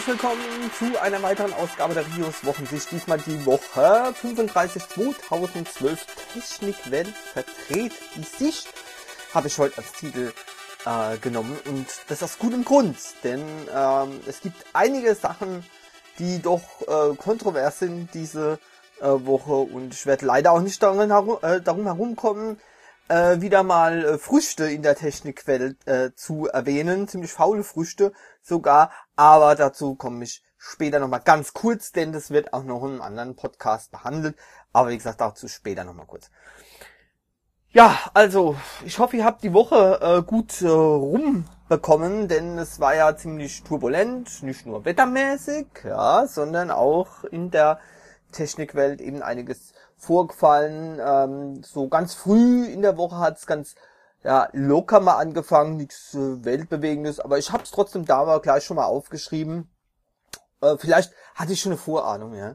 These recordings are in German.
willkommen zu einer weiteren Ausgabe der Rios Wochensicht. Diesmal die Woche 35 2012. Technikwelt verträt die Sicht, habe ich heute als Titel genommen, und das aus gutem Grund, denn es gibt einige Sachen, die doch kontrovers sind diese Woche, und ich werde leider auch nicht darum herumkommen, wieder mal Früchte in der Technikwelt zu erwähnen, ziemlich faule Früchte sogar, aber dazu komme ich später nochmal ganz kurz, denn das wird auch noch in einem anderen Podcast behandelt, aber wie gesagt, dazu später nochmal kurz. Ja, also, ich hoffe, ihr habt die Woche gut rumbekommen, denn es war ja ziemlich turbulent, nicht nur wettermäßig, ja, sondern auch in der Technikwelt eben einiges vorgefallen. So ganz früh in der Woche hat es ganz locker mal angefangen, nichts Weltbewegendes, aber ich habe es trotzdem da mal gleich schon mal aufgeschrieben. Vielleicht hatte ich schon eine Vorahnung, ja.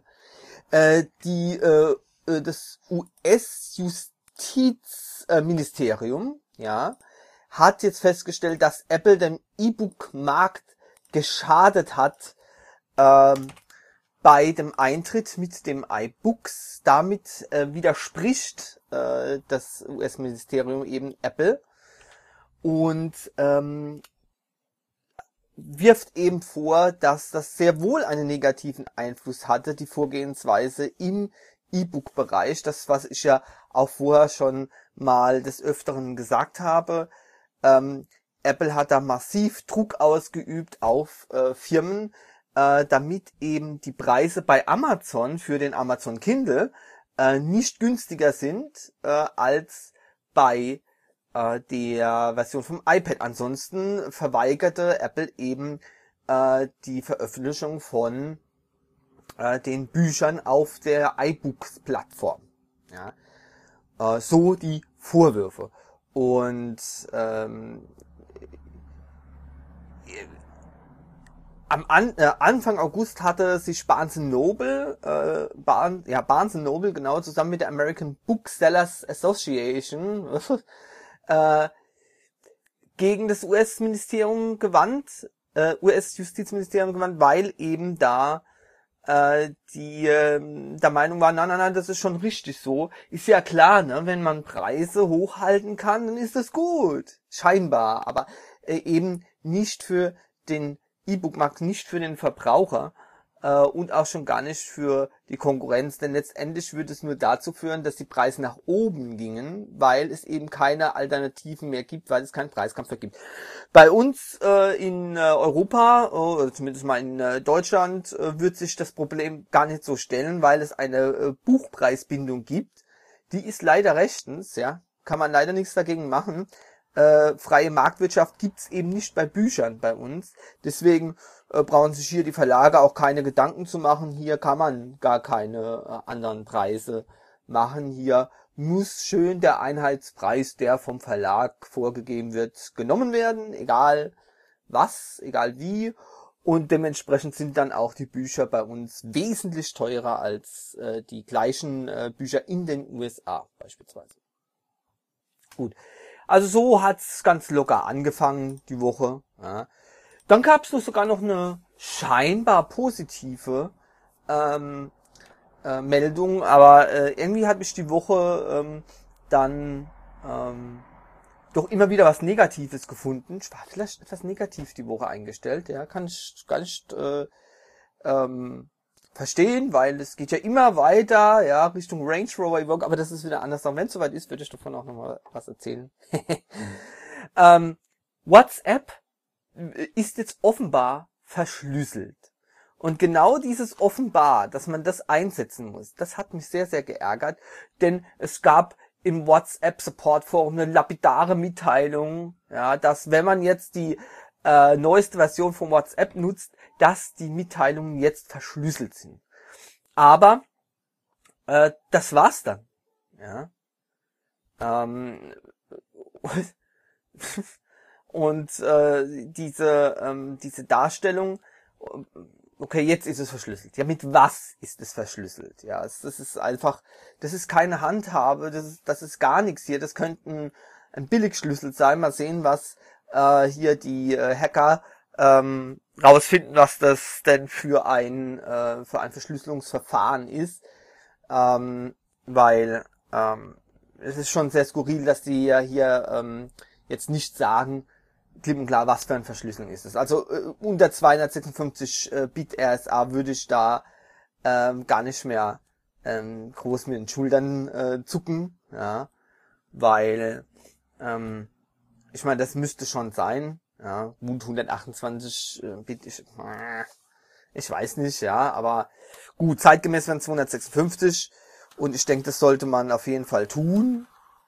Das US-Justizministerium, ja, hat jetzt festgestellt, dass Apple dem E-Book-Markt geschadet hat, bei dem Eintritt mit dem iBooks. Damit widerspricht das US-Ministerium eben Apple und wirft eben vor, dass das sehr wohl einen negativen Einfluss hatte, die Vorgehensweise im E-Book-Bereich. Das, was ich ja auch vorher schon mal des Öfteren gesagt habe. Apple hat da massiv Druck ausgeübt auf Firmen, damit eben die Preise bei Amazon für den Amazon Kindle nicht günstiger sind als bei der Version vom iPad. Ansonsten verweigerte Apple eben die Veröffentlichung von den Büchern auf der iBooks-Plattform. Ja, so die Vorwürfe. Und Anfang August hatte sich Barnes Noble, Barnes Noble, genau, zusammen mit der American Booksellers Association gegen das US-Justizministerium gewandt, weil eben da die der Meinung war, nein, das ist schon richtig so. Ist ja klar, ne, wenn man Preise hochhalten kann, dann ist das gut. Scheinbar, aber eben nicht für den E-Book-Markt, nicht für den Verbraucher und auch schon gar nicht für die Konkurrenz, denn letztendlich würde es nur dazu führen, dass die Preise nach oben gingen, weil es eben keine Alternativen mehr gibt, weil es keinen Preiskampf mehr gibt. Bei uns in Europa, oder zumindest mal in Deutschland, wird sich das Problem gar nicht so stellen, weil es eine Buchpreisbindung gibt. Die ist leider rechtens, ja, kann man leider nichts dagegen machen. Freie Marktwirtschaft gibt's eben nicht bei Büchern bei uns. Deswegen brauchen sich hier die Verlage auch keine Gedanken zu machen. Hier kann man gar keine anderen Preise machen. Hier muss schön der Einheitspreis, der vom Verlag vorgegeben wird, genommen werden. Egal was, egal wie. Und dementsprechend sind dann auch die Bücher bei uns wesentlich teurer als die gleichen Bücher in den USA beispielsweise. Gut. Also so hat's ganz locker angefangen, die Woche. Ja. Dann gab's sogar noch eine scheinbar positive Meldung, aber irgendwie hat mich die Woche dann doch immer wieder was Negatives gefunden. Ich war vielleicht etwas negativ die Woche eingestellt, ja, kann ich gar nicht verstehen, weil es geht ja immer weiter, ja, Richtung Range Rover Evoque, aber das ist wieder anders. Wenn es soweit ist, würde ich davon auch nochmal was erzählen. WhatsApp ist jetzt offenbar verschlüsselt. Und genau dieses offenbar, dass man das einsetzen muss, das hat mich sehr, sehr geärgert, denn es gab im WhatsApp Support Forum eine lapidare Mitteilung, ja, dass wenn man jetzt die neueste Version von WhatsApp nutzt, dass die Mitteilungen jetzt verschlüsselt sind. Aber das war's dann. Ja. Und diese Darstellung, okay, jetzt ist es verschlüsselt. Ja, mit was ist es verschlüsselt? Ja, das ist einfach, das ist keine Handhabe, das ist gar nichts hier. Das könnte ein Billigschlüssel sein. Mal sehen, was hier die Hacker rausfinden, was das denn für ein Verschlüsselungsverfahren ist, weil es ist schon sehr skurril, dass die ja hier jetzt nicht sagen, klipp und klar, was für eine Verschlüsselung ist es. Also unter 256 Bit RSA würde ich da gar nicht mehr groß mit den Schultern zucken, ja, weil ich meine, das müsste schon sein, ja, gut 128 Bit, ich weiß nicht, ja, aber gut, zeitgemäß wären 256 und ich denke, das sollte man auf jeden Fall tun.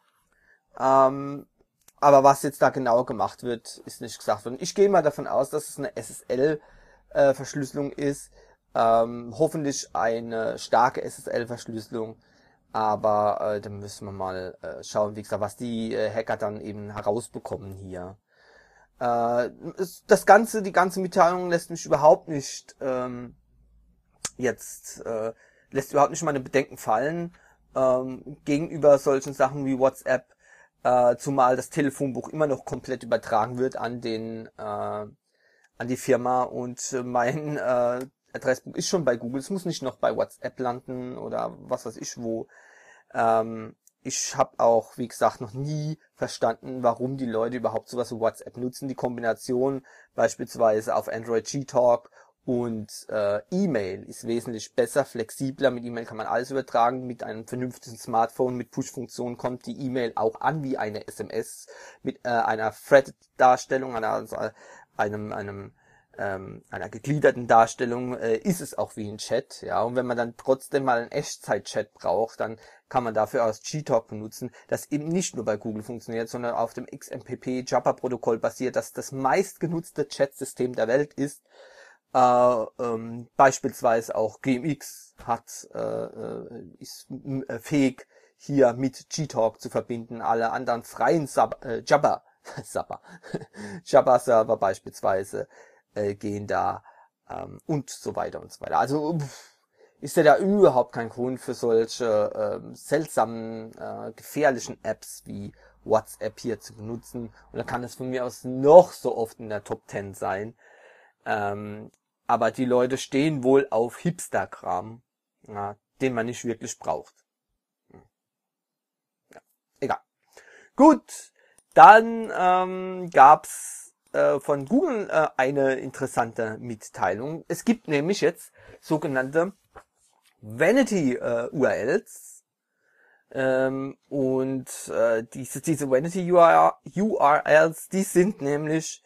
Aber was jetzt da genau gemacht wird, ist nicht gesagt worden. Ich gehe mal davon aus, dass es eine SSL-Verschlüsselung ist. Hoffentlich eine starke SSL-Verschlüsselung. Aber da müssen wir mal schauen, wie gesagt, was die Hacker dann eben herausbekommen hier. Die ganze Mitteilung lässt mich überhaupt nicht lässt überhaupt nicht meine Bedenken fallen gegenüber solchen Sachen wie WhatsApp. Zumal das Telefonbuch immer noch komplett übertragen wird an die Firma und mein Adressbuch ist schon bei Google. Es muss nicht noch bei WhatsApp landen oder was weiß ich wo. Ich habe auch, wie gesagt, noch nie verstanden, warum die Leute überhaupt sowas wie WhatsApp nutzen. Die Kombination beispielsweise auf Android Gtalk und E-Mail ist wesentlich besser, flexibler. Mit E-Mail kann man alles übertragen. Mit einem vernünftigen Smartphone mit Push-Funktion kommt die E-Mail auch an wie eine SMS mit einer Threaded-Darstellung, einer gegliederten Darstellung ist es auch wie ein Chat, ja. Und wenn man dann trotzdem mal einen Echtzeit-Chat braucht, dann kann man dafür auch das Gtalk benutzen, das eben nicht nur bei Google funktioniert, sondern auf dem XMPP-Jabber-Protokoll basiert, das das meistgenutzte Chatsystem der Welt ist. Beispielsweise auch GMX ist fähig, hier mit Gtalk zu verbinden. Alle anderen freien Jabber-Server beispielsweise gehen da und so weiter und so weiter. Also ist ja da überhaupt kein Grund für solche seltsamen, gefährlichen Apps wie WhatsApp hier zu benutzen. Und da kann es von mir aus noch so oft in der Top 10 sein. Aber die Leute stehen wohl auf Hipster-Kram, ja, den man nicht wirklich braucht. Ja, egal. Gut, dann gab's von Google eine interessante Mitteilung. Es gibt nämlich jetzt sogenannte Vanity URLs und diese Vanity URLs, die sind nämlich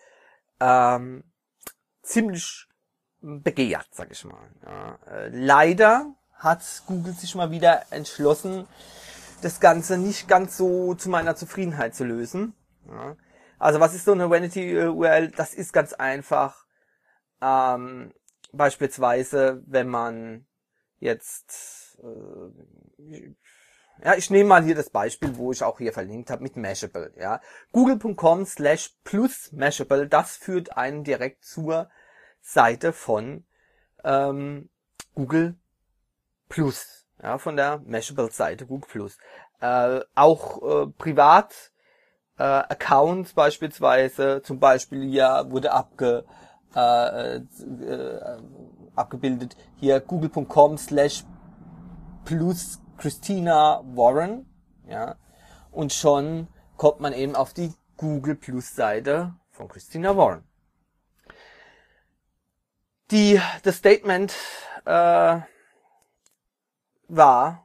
ziemlich begehrt, sag ich mal. Ja, leider hat Google sich mal wieder entschlossen, das Ganze nicht ganz so zu meiner Zufriedenheit zu lösen. Ja. Also was ist so eine Vanity-URL? Das ist ganz einfach. Beispielsweise, wenn man jetzt ich nehme mal hier das Beispiel, wo ich auch hier verlinkt habe mit Mashable. Ja, google.com/plus-mashable, das führt einen direkt zur Seite von Google Plus, ja, von der Mashable-Seite Google Plus. Auch privat Accounts beispielsweise, zum Beispiel hier wurde abgebildet hier google.com/plus Christina Warren, ja, und schon kommt man eben auf die Google Plus Seite von Christina Warren. Das Statement war,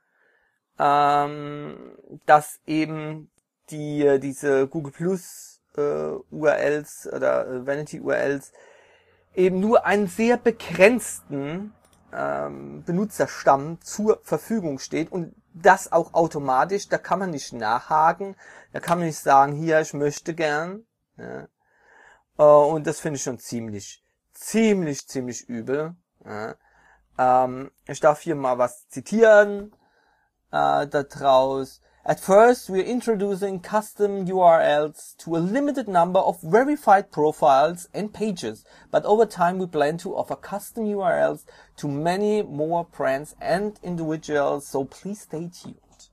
dass eben diese Google Plus URLs oder Vanity URLs eben nur einen sehr begrenzten Benutzerstamm zur Verfügung steht und das auch automatisch, da kann man nicht nachhaken, da kann man nicht sagen, hier, ich möchte gern, ja. Und das finde ich schon ziemlich übel, ja. Ich darf hier mal was zitieren daraus. At first, we're introducing custom URLs to a limited number of verified profiles and pages, but over time we plan to offer custom URLs to many more brands and individuals, so please stay tuned.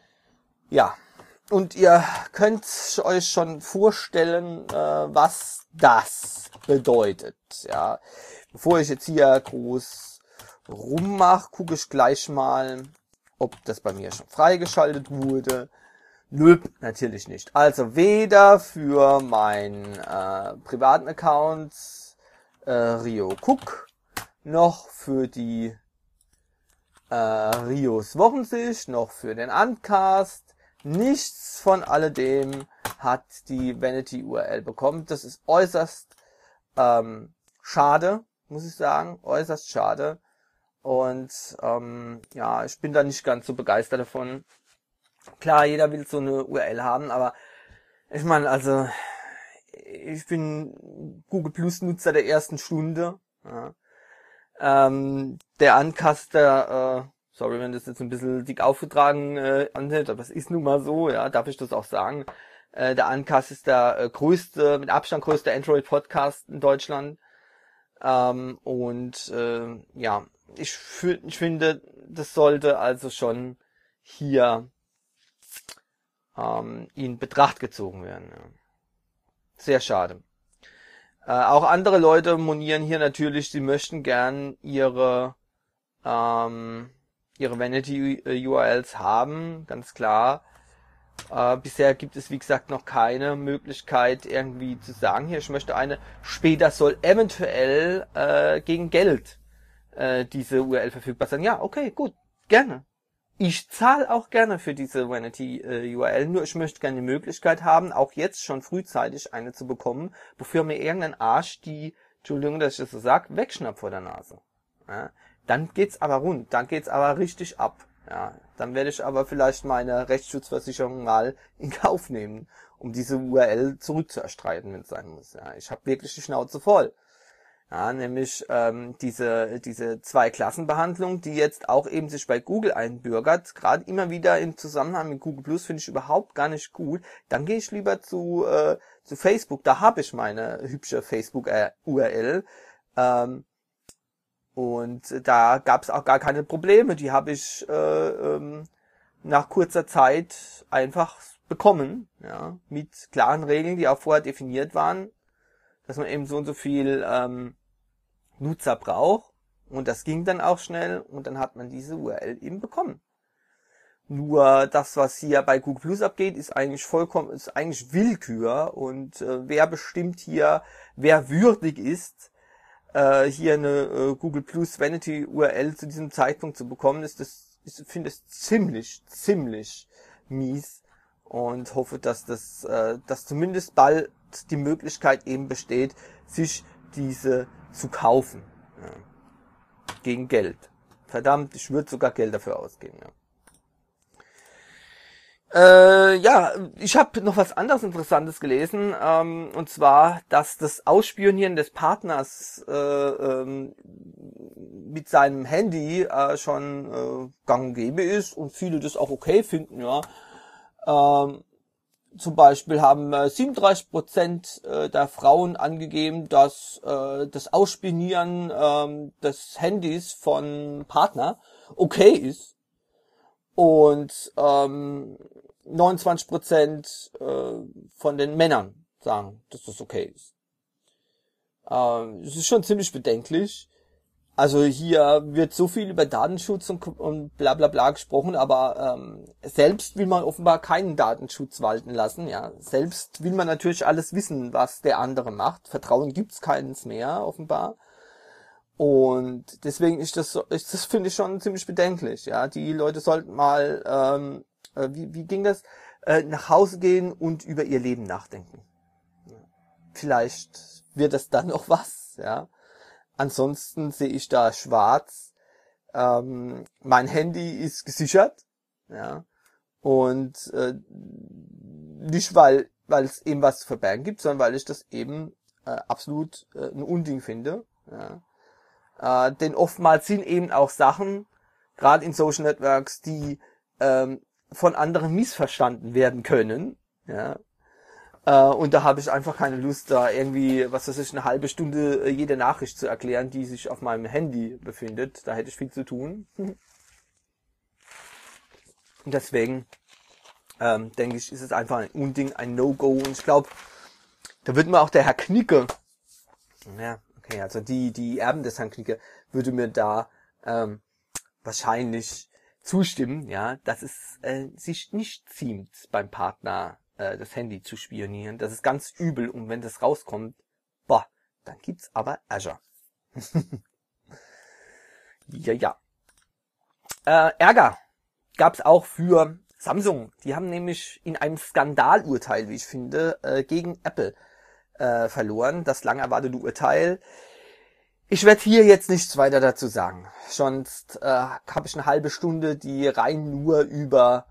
Ja, und ihr könnt euch schon vorstellen, was das bedeutet, ja, bevor ich jetzt hier groß rummache, gucke ich gleich mal, ob das bei mir schon freigeschaltet wurde. Nö, natürlich nicht. Also weder für meinen privaten Account Rio Cook noch für die Rios Wochensicht, noch für den Uncast. Nichts von alledem hat die Vanity URL bekommen. Das ist äußerst schade, muss ich sagen. Äußerst schade. Und ja, ich bin da nicht ganz so begeistert davon. Klar, jeder will so eine URL haben, aber ich meine, also ich bin Google Plus Nutzer der ersten Stunde. Ja. Der Uncaster, sorry, wenn das jetzt ein bisschen dick aufgetragen anhört, aber es ist nun mal so, ja, darf ich das auch sagen. Der Uncast ist der größte, mit Abstand größte Android-Podcast in Deutschland. Ja, ich finde, das sollte also schon hier in Betracht gezogen werden. Ja. Sehr schade. Auch andere Leute monieren hier natürlich, sie möchten gern ihre Vanity URLs haben, ganz klar. Bisher gibt es, wie gesagt, noch keine Möglichkeit, irgendwie zu sagen, hier, ich möchte eine. Später soll eventuell gegen Geld diese URL verfügbar sein. Ja, okay, gut, gerne. Ich zahle auch gerne für diese Vanity URL, nur ich möchte gerne die Möglichkeit haben, auch jetzt schon frühzeitig eine zu bekommen, bevor mir irgendein Arsch die, Entschuldigung, dass ich das so sage, wegschnappt vor der Nase. Ja, dann geht's aber rund, dann geht's aber richtig ab. Ja, dann werde ich aber vielleicht meine Rechtsschutzversicherung mal in Kauf nehmen, um diese URL zurückzuerstreiten, wenn es sein muss. Ja, ich habe wirklich die Schnauze voll. Ja, nämlich diese Zwei-Klassen-Behandlung, die jetzt auch eben sich bei Google einbürgert, gerade immer wieder im Zusammenhang mit Google Plus, finde ich überhaupt gar nicht gut. Dann gehe ich lieber zu Facebook, da habe ich meine hübsche Facebook-URL. Und da gab es auch gar keine Probleme. Die habe ich nach kurzer Zeit einfach bekommen, ja, mit klaren Regeln, die auch vorher definiert waren, dass man eben so und so viel Nutzer braucht. Und das ging dann auch schnell und dann hat man diese URL eben bekommen. Nur das, was hier bei Google Plus abgeht, ist eigentlich Willkür. Und wer bestimmt hier, wer würdig ist, hier eine Google Plus Vanity URL zu diesem Zeitpunkt zu bekommen, ich finde es ziemlich mies und hoffe, dass dass zumindest bald die Möglichkeit eben besteht, sich diese zu kaufen. Ja. Gegen Geld. Verdammt, ich würde sogar Geld dafür ausgeben. Ja, ich habe noch was anderes Interessantes gelesen, und zwar, dass das Ausspionieren des Partners mit seinem Handy schon gang und gäbe ist und viele das auch okay finden, ja. Zum Beispiel haben 37% der Frauen angegeben, dass das Ausspionieren des Handys von Partner okay ist. Und 29% von den Männern sagen, dass das okay ist. Es ist schon ziemlich bedenklich. Also hier wird so viel über Datenschutz und bla bla bla gesprochen, aber selbst will man offenbar keinen Datenschutz walten lassen. Ja, selbst will man natürlich alles wissen, was der andere macht. Vertrauen gibt's keins mehr, offenbar. Und deswegen ist das finde ich schon ziemlich bedenklich. Ja, die Leute sollten mal, wie ging das? Nach Hause gehen und über ihr Leben nachdenken. Vielleicht wird das dann noch was, ja. Ansonsten sehe ich da schwarz. Mein Handy ist gesichert, ja. Und nicht weil es eben was zu verbergen gibt, sondern weil ich das eben absolut ein Unding finde, ja. Denn oftmals sind eben auch Sachen, gerade in Social Networks, die von anderen missverstanden werden können, ja. Und da habe ich einfach keine Lust, da irgendwie, was weiß ich, eine halbe Stunde jede Nachricht zu erklären, die sich auf meinem Handy befindet. Da hätte ich viel zu tun. Und deswegen denke ich, ist es einfach ein Unding, ein No-Go. Und ich glaube, Da wird mir auch der Herr Knicke, ja, okay, also die Erben des Herrn Knicke würde mir da wahrscheinlich zustimmen, ja, dass es sich nicht ziemt, beim Partner das Handy zu spionieren. Das ist ganz übel und wenn das rauskommt, boah, dann gibt's aber Ärger. Ja. Ärger gab's auch für Samsung. Die haben nämlich in einem Skandalurteil, wie ich finde, gegen Apple verloren. Das lang erwartete Urteil. Ich werde hier jetzt nichts weiter dazu sagen. Sonst habe ich eine halbe Stunde, die rein nur über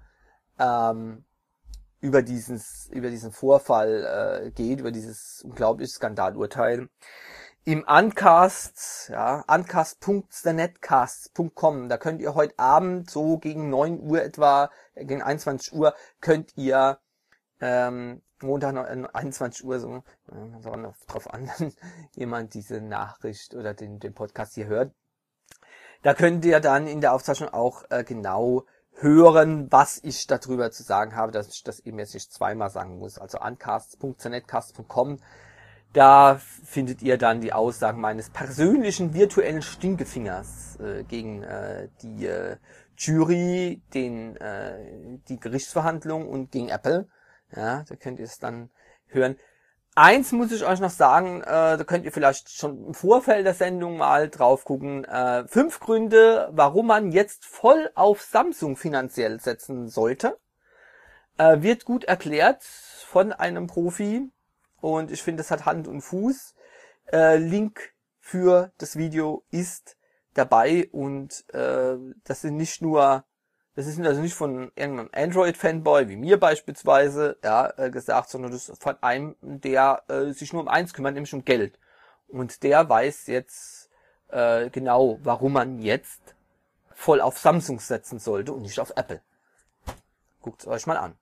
diesen Vorfall geht, über dieses unglaubliche Skandalurteil. Im Uncast, ja, uncast.thenetcast.com, da könnt ihr heute Abend so gegen 9 Uhr etwa, gegen 21 Uhr, könnt ihr Montag 21 Uhr, so, drauf an, wenn jemand diese Nachricht oder den Podcast hier hört. Da könnt ihr dann in der Aufzeichnung auch genau hören, was ich darüber zu sagen habe, dass ich das eben jetzt nicht zweimal sagen muss. Also uncast.thenetcast.com, da findet ihr dann die Aussagen meines persönlichen virtuellen Stinkefingers gegen die Jury, die Gerichtsverhandlung und gegen Apple. Ja, da könnt ihr es dann hören. Eins muss ich euch noch sagen, da könnt ihr vielleicht schon im Vorfeld der Sendung mal drauf gucken. 5 Gründe, warum man jetzt voll auf Samsung finanziell setzen sollte. Wird gut erklärt von einem Profi und ich finde, es hat Hand und Fuß. Link für das Video ist dabei und das ist also nicht von irgendeinem Android-Fanboy wie mir beispielsweise gesagt, sondern das ist von einem, der sich nur um eins kümmert, nämlich um Geld. Und der weiß jetzt genau, warum man jetzt voll auf Samsung setzen sollte und nicht auf Apple. Guckt es euch mal an.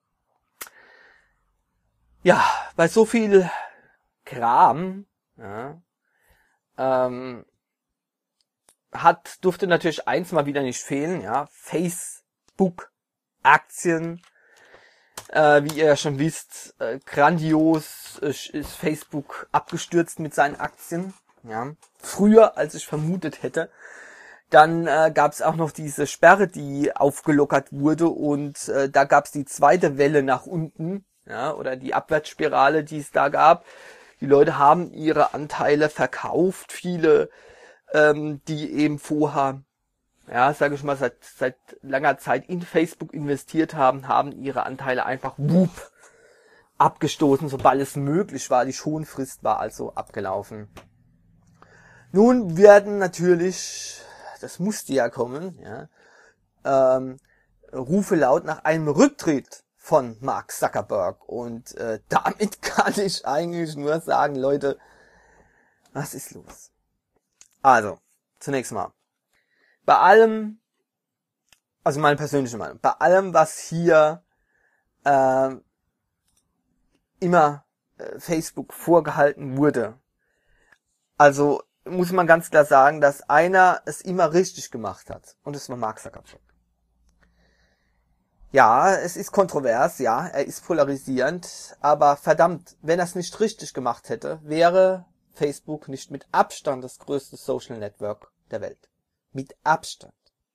Ja, bei so viel Kram durfte natürlich eins mal wieder nicht fehlen, ja, Facebook-Aktien. Wie ihr ja schon wisst, grandios ist Facebook abgestürzt mit seinen Aktien, ja, früher als ich vermutet hätte. Dann gab es auch noch diese Sperre, die aufgelockert wurde und da gab es die zweite Welle nach unten, ja, oder die Abwärtsspirale, die es da gab. Die Leute haben ihre Anteile verkauft, viele die eben vorher, ja, sage ich mal, seit langer Zeit in Facebook investiert haben ihre Anteile einfach abgestoßen, sobald es möglich war. Die Schonfrist war also abgelaufen. Nun werden natürlich, das musste ja kommen, ja, Rufe laut nach einem Rücktritt von Mark Zuckerberg. Und damit kann ich eigentlich nur sagen, Leute, was ist los? Also, zunächst mal, bei allem, also meine persönliche Meinung, bei allem, was hier immer Facebook vorgehalten wurde, also muss man ganz klar sagen, dass einer es immer richtig gemacht hat, und das war Mark Zuckerberg. Ja, es ist kontrovers, ja, er ist polarisierend, aber verdammt, wenn er es nicht richtig gemacht hätte, wäre Facebook nicht mit Abstand das größte Social Network der Welt. Mit Abstand.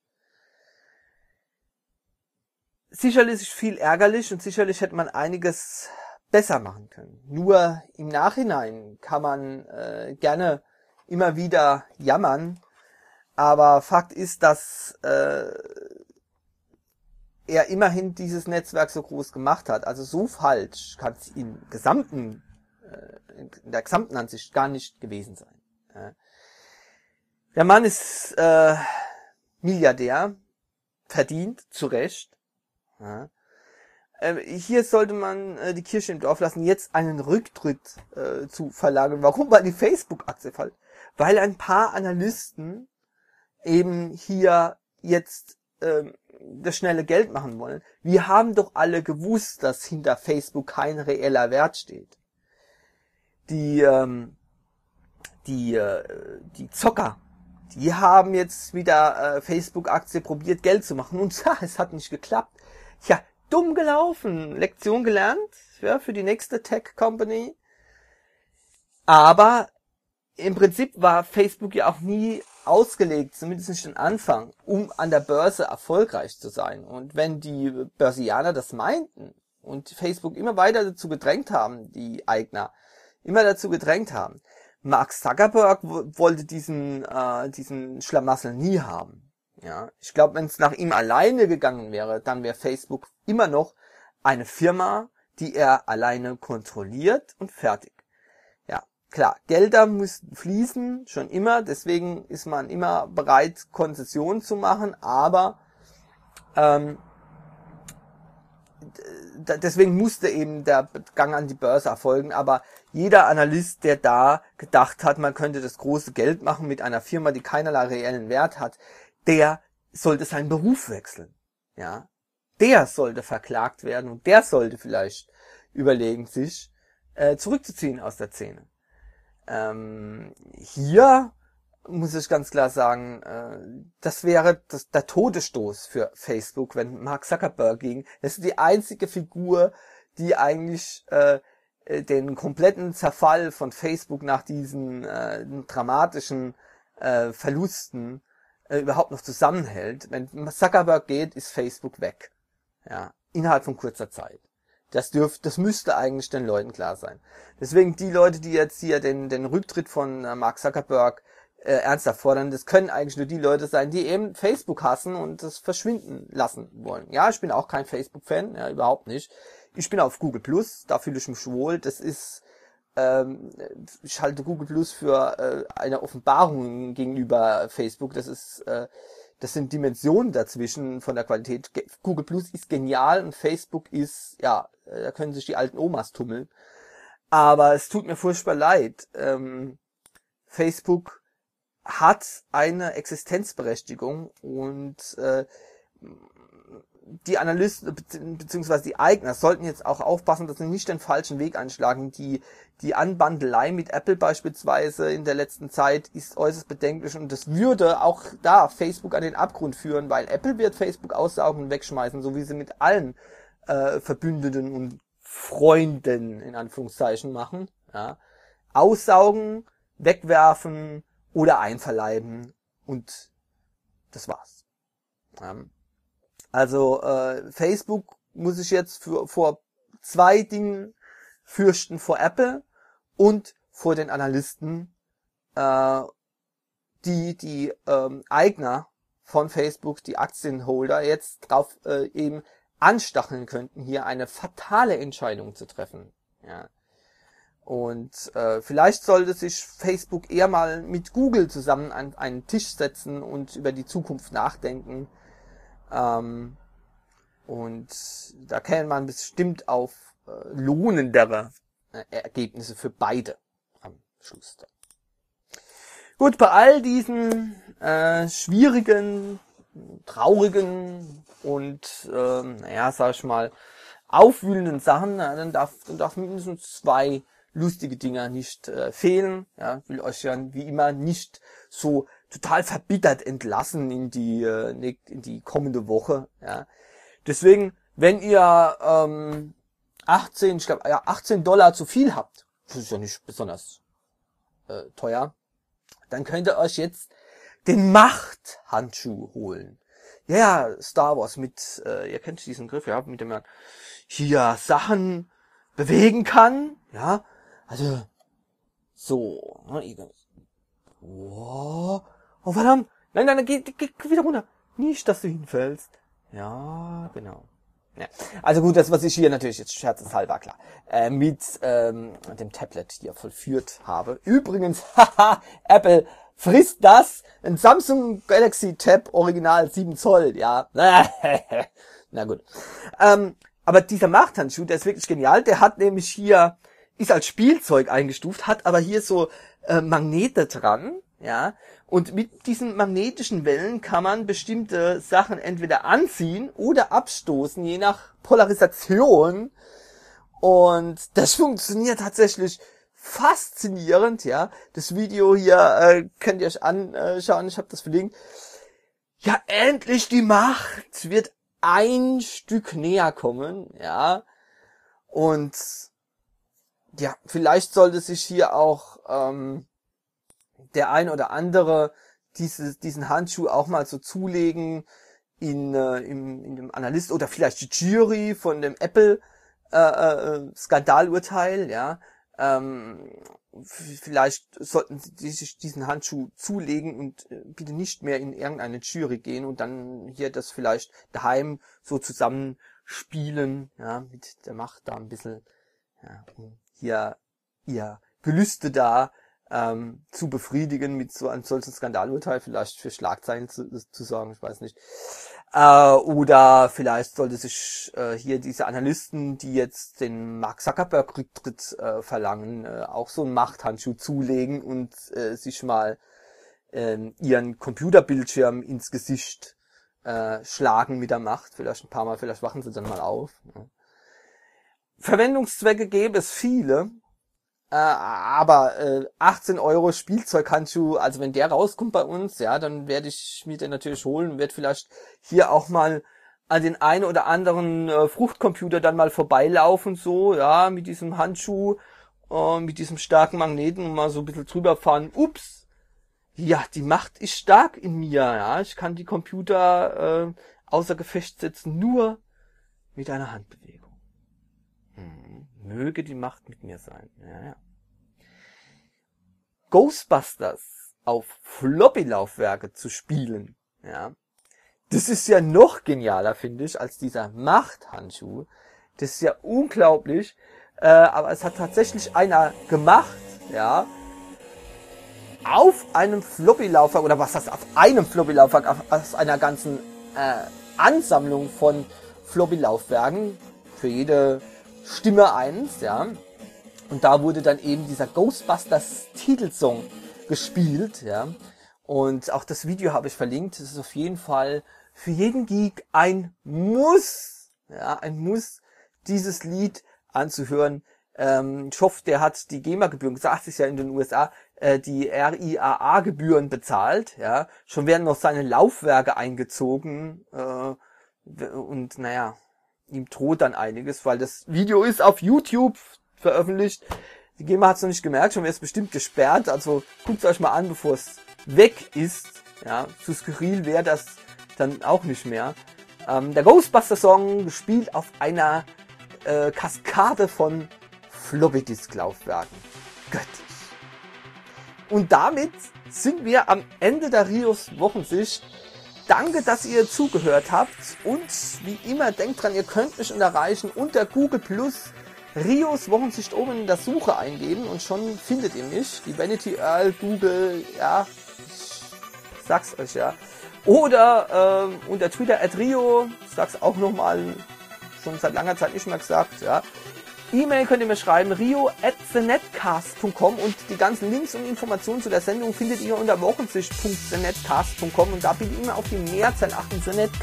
Sicherlich ist viel ärgerlich und sicherlich hätte man einiges besser machen können. Nur im Nachhinein kann man gerne immer wieder jammern, aber Fakt ist, dass er immerhin dieses Netzwerk so groß gemacht hat. Also so falsch kann es in der gesamten Ansicht gar nicht gewesen sein. Ja. Der Mann ist Milliardär, verdient, zu Recht. Ja. Hier sollte man die Kirche im Dorf lassen, jetzt einen Rücktritt zu verlagern. Warum? Weil die Facebook-Aktie fällt. Weil ein paar Analysten eben hier jetzt das schnelle Geld machen wollen. Wir haben doch alle gewusst, dass hinter Facebook kein reeller Wert steht. Die Zocker, die haben jetzt wieder Facebook-Aktie probiert, Geld zu machen. Und ja, es hat nicht geklappt. Ja, dumm gelaufen. Lektion gelernt, ja, für die nächste Tech-Company. Aber im Prinzip war Facebook ja auch nie ausgelegt, zumindest nicht den Anfang, um an der Börse erfolgreich zu sein. Und wenn die Börsianer das meinten und Facebook immer weiter dazu gedrängt haben, die Eigner, immer dazu gedrängt haben, Mark Zuckerberg wollte diesen Schlamassel nie haben. Ja, ich glaube, wenn es nach ihm alleine gegangen wäre, dann wäre Facebook immer noch eine Firma, die er alleine kontrolliert und fertig. Ja, klar, Gelder müssen fließen, schon immer, deswegen ist man immer bereit, Konzessionen zu machen, aber deswegen musste eben der Gang an die Börse erfolgen, aber jeder Analyst, der da gedacht hat, man könnte das große Geld machen mit einer Firma, die keinerlei reellen Wert hat, der sollte seinen Beruf wechseln. Ja, der sollte verklagt werden und der sollte vielleicht überlegen, sich zurückzuziehen aus der Szene. Hier muss ich ganz klar sagen, das wäre der Todesstoß für Facebook, wenn Mark Zuckerberg ging. Das ist die einzige Figur, die eigentlich den kompletten Zerfall von Facebook nach diesen dramatischen Verlusten überhaupt noch zusammenhält. Wenn Zuckerberg geht, ist Facebook weg. Ja, innerhalb von kurzer Zeit. Das müsste eigentlich den Leuten klar sein. Deswegen die Leute, die jetzt hier den Rücktritt von Mark Zuckerberg ernsthaft fordern, das können eigentlich nur die Leute sein, die eben Facebook hassen und das verschwinden lassen wollen. Ja, ich bin auch kein Facebook-Fan, ja, überhaupt nicht. Ich bin auf Google+, da fühle ich mich wohl. Das ist, ich halte Google Plus für eine Offenbarung gegenüber Facebook. Das sind Dimensionen dazwischen von der Qualität. Google Plus ist genial und Facebook ist, ja, da können sich die alten Omas tummeln. Aber es tut mir furchtbar leid. Facebook hat eine Existenzberechtigung und die Analysten bzw. die Eigner sollten jetzt auch aufpassen, dass sie nicht den falschen Weg einschlagen. Die Anbandelei mit Apple beispielsweise in der letzten Zeit ist äußerst bedenklich und das würde auch da Facebook an den Abgrund führen, weil Apple wird Facebook aussaugen und wegschmeißen, so wie sie mit allen Verbündeten und Freunden in Anführungszeichen machen. Ja. Aussaugen, wegwerfen oder einverleiben und das war's. Also Facebook muss sich jetzt vor zwei Dingen fürchten, vor Apple und vor den Analysten, die Eigner von Facebook, die Aktienholder, jetzt drauf eben anstacheln könnten, hier eine fatale Entscheidung zu treffen. Ja. Und vielleicht sollte sich Facebook eher mal mit Google zusammen an einen Tisch setzen und über die Zukunft nachdenken. Und da käme man bestimmt auf lohnendere Ergebnisse für beide am Schluss. Gut, bei all diesen schwierigen, traurigen und sag ich mal, aufwühlenden Sachen, dann darf mindestens zwei lustige Dinger nicht fehlen. Ja, will euch ja wie immer nicht so total verbittert entlassen in die kommende Woche. Ja. Deswegen, wenn ihr $18 zu viel habt, das ist ja nicht besonders teuer, dann könnt ihr euch jetzt den Machthandschuh holen. Ja, Star Wars mit, ihr kennt diesen Griff, ja, mit dem man hier Sachen bewegen kann, ja, also so, ne, wow, oh verdammt, nein, geh wieder runter, nicht, dass du hinfällst. Ja, genau. Ja. Also gut, das, was ich hier natürlich jetzt scherzeshalber, klar, mit dem Tablet hier vollführt habe. Übrigens, haha, Apple frisst das, ein Samsung Galaxy Tab Original 7 Zoll, ja. Na gut. Aber dieser Machthandschuh, der ist wirklich genial, der hat nämlich hier, ist als Spielzeug eingestuft, hat aber hier so Magnete dran, ja, und mit diesen magnetischen Wellen kann man bestimmte Sachen entweder anziehen oder abstoßen, je nach Polarisation. Und das funktioniert tatsächlich faszinierend, ja. Das Video hier könnt ihr euch anschauen, ich habe das verlinkt. Ja, endlich die Macht wird ein Stück näher kommen, ja. Und ja, vielleicht sollte sich hier auch der ein oder andere diesen Handschuh auch mal so zulegen in dem Analyst oder vielleicht die Jury von dem Apple Skandalurteil, ja. Vielleicht sollten sie sich diesen Handschuh zulegen und bitte nicht mehr in irgendeine Jury gehen und dann hier das vielleicht daheim so zusammenspielen, ja, mit der Macht da ein bisschen, ja, um hier ihr Gelüste da zu befriedigen mit so einem solchen Skandalurteil, vielleicht für Schlagzeilen zu sorgen, ich weiß nicht. Oder vielleicht sollte sich hier diese Analysten, die jetzt den Mark Zuckerberg Rücktritt verlangen, auch so einen Machthandschuh zulegen und sich mal ihren Computerbildschirm ins Gesicht schlagen mit der Macht. Vielleicht ein paar Mal, vielleicht wachen sie dann mal auf. Ja. Verwendungszwecke gäbe es viele. Aber 18 € Spielzeughandschuh, also wenn der rauskommt bei uns, ja, dann werde ich mir den natürlich holen und werde vielleicht hier auch mal an den einen oder anderen Fruchtcomputer dann mal vorbeilaufen, so, ja, mit diesem Handschuh, mit diesem starken Magneten und mal so ein bisschen drüber fahren. Ups, ja, die Macht ist stark in mir, ja, ich kann die Computer außer Gefecht setzen, nur mit einer Handbewegung. Möge die Macht mit mir sein. Ja. Ghostbusters auf Floppy-Laufwerke zu spielen, ja, das ist ja noch genialer, finde ich, als dieser Machthandschuh. Das ist ja unglaublich, aber es hat tatsächlich einer gemacht, ja, auf einem Floppy-Laufwerk, oder was heißt auf einem Floppy-Laufwerk, aus einer ganzen Ansammlung von Floppy-Laufwerken, für jede Stimme eins, ja. Und da wurde dann eben dieser Ghostbusters Titelsong gespielt, ja. Und auch das Video habe ich verlinkt. Das ist auf jeden Fall für jeden Geek ein Muss, ja, ein Muss, dieses Lied anzuhören. Ich hoffe, der hat die GEMA-Gebühren, gesagt, ist ja in den USA, die RIAA-Gebühren bezahlt, ja. Schon werden noch seine Laufwerke eingezogen, und naja, ihm droht dann einiges, weil das Video ist auf YouTube veröffentlicht. Die GEMA hat es noch nicht gemerkt, schon wäre es bestimmt gesperrt. Also guckt es euch mal an, bevor es weg ist. Ja, zu skurril wäre das dann auch nicht mehr. Der Ghostbuster-Song gespielt auf einer Kaskade von Floppy-Disk-Laufwerken. Göttlich. Und damit sind wir am Ende der Rios Wochensicht. Danke, dass ihr zugehört habt und wie immer, denkt dran, ihr könnt mich erreichen unter Google Plus, Rios Wochensicht oben in der Suche eingeben und schon findet ihr mich. Die Vanity Earl, Google, ja, ich sag's euch ja. Oder unter Twitter @Rio, ich sag's auch nochmal, schon seit langer Zeit nicht mehr gesagt, ja. E-Mail könnt ihr mir schreiben, rio@thenetcast.com und die ganzen Links und Informationen zu der Sendung findet ihr unter wochensicht.thenetcast.com und da bin ich immer auf die Mehrzahl achten,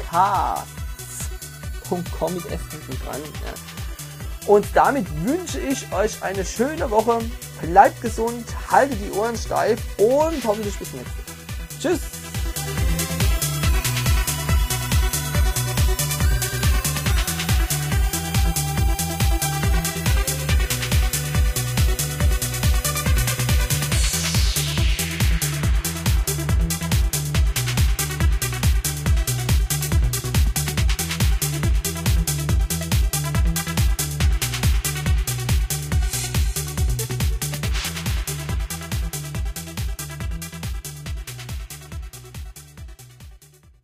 thenetcast.com mit F hinten dran. Ja. Und damit wünsche ich euch eine schöne Woche, bleibt gesund, haltet die Ohren steif und hoffentlich bis nächstes Mal. Tschüss!